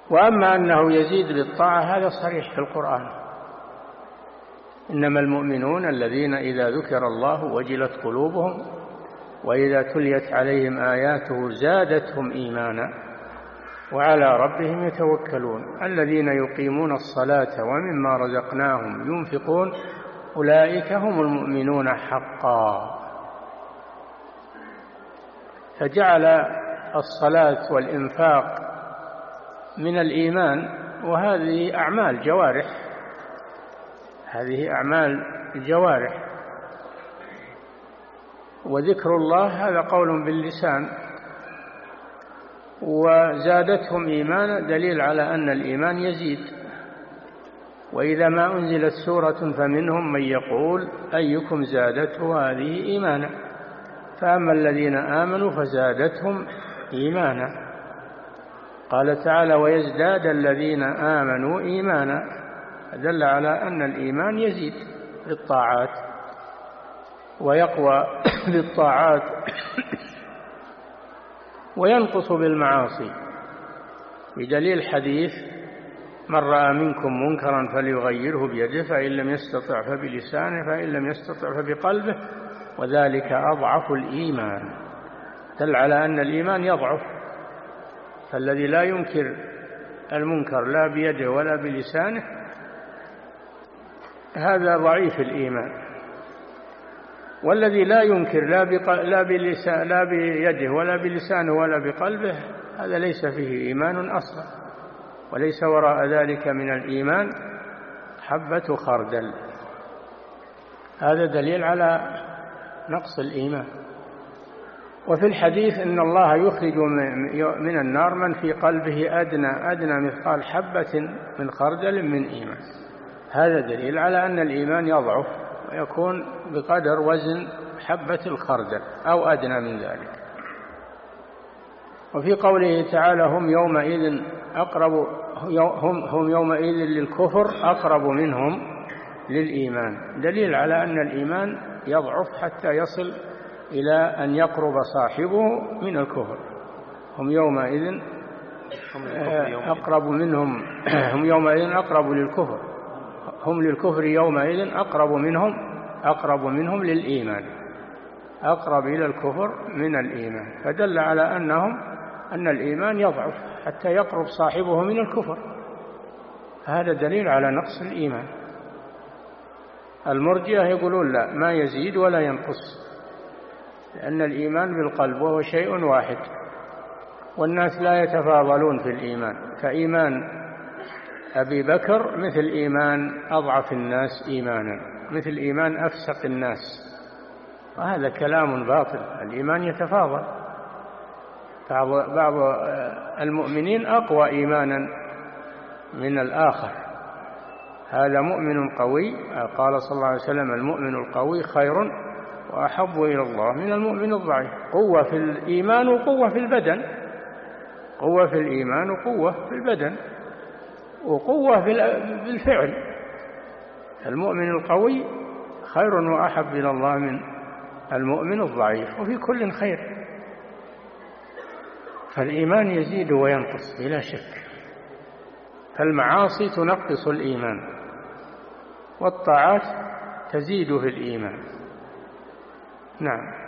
وأما أنه يزيد بالطاعة هذا صريح في القرآن: إنما المؤمنون الذين إذا ذكر الله وجلت قلوبهم وإذا تليت عليهم آياته زادتهم إيمانا وعلى ربهم يتوكلون الذين يقيمون الصلاة ومما رزقناهم ينفقون أولئك هم المؤمنون حقا. فجعل الصلاة والإنفاق من الإيمان، وهذه أعمال جوارح، هذه أعمال الجوارح. وذكر الله هذا قول باللسان. وزادتهم إيمانا دليل على أن الإيمان يزيد. وإذا ما أنزلت سورة فمنهم من يقول أيكم زادته هذه إيمانا، فأما الذين آمنوا فزادتهم إيمانا. قال تعالى: ويزداد الذين آمنوا إيمانا، دل على أن الإيمان يزيد بالطاعات ويقوى بالطاعات وينقص بالمعاصي، بدليل حديث: من رأى منكم منكرا فليغيره بيده فإن لم يستطع فبلسانه فإن لم يستطع فبقلبه وذلك أضعف الإيمان. دل على أن الإيمان يضعف، فالذي لا ينكر المنكر لا بيده ولا بلسانه هذا ضعيف الإيمان، والذي لا ينكر لا بيده ولا بلسانه ولا بقلبه هذا ليس فيه إيمان أصلا، وليس وراء ذلك من الإيمان حبة خردل. هذا دليل على نقص الإيمان. وفي الحديث إن الله يخرج من النار من في قلبه أدنى مثقال حبة من خردل من إيمان. هذا دليل على أن الإيمان يضعف ويكون بقدر وزن حبة الخردل أو أدنى من ذلك. وفي قوله تعالى: هم يومئذ للكفر أقرب منهم للإيمان، دليل على أن الإيمان يضعف حتى يصل إلى أن يقرب صاحبه من الكفر. هم يومئذ أقرب منهم، هم يومئذ أقرب للكفر، هم للكفر يومئذ أقرب منهم للإيمان، أقرب إلى الكفر من الإيمان. فدل على أن الإيمان يضعف حتى يقرب صاحبه من الكفر. هذا دليل على نقص الإيمان. المرجئة يقولون لا، ما يزيد ولا ينقص، لأن الإيمان بالقلب وهو شيء واحد، والناس لا يتفاضلون في الإيمان، فإيمان أبي بكر مثل إيمان أضعف الناس إيمانا، مثل إيمان أفسق الناس، وهذا كلام باطل. الإيمان يتفاضل، بعض المؤمنين أقوى إيمانا من الآخر. هذا مؤمن قوي، قال صلى الله عليه وسلم: المؤمن القوي خير وأحب إلى الله من المؤمن الضعيف. قوة في الإيمان وقوة في البدن، قوة في الإيمان وقوة في البدن وقوة في الفعل. المؤمن القوي خير وأحب إلى الله من المؤمن الضعيف، وفي كل خير. فالإيمان يزيد وينقص بلا شك، فالمعاصي تنقص الإيمان والطاعات تزيد في الإيمان. نعم.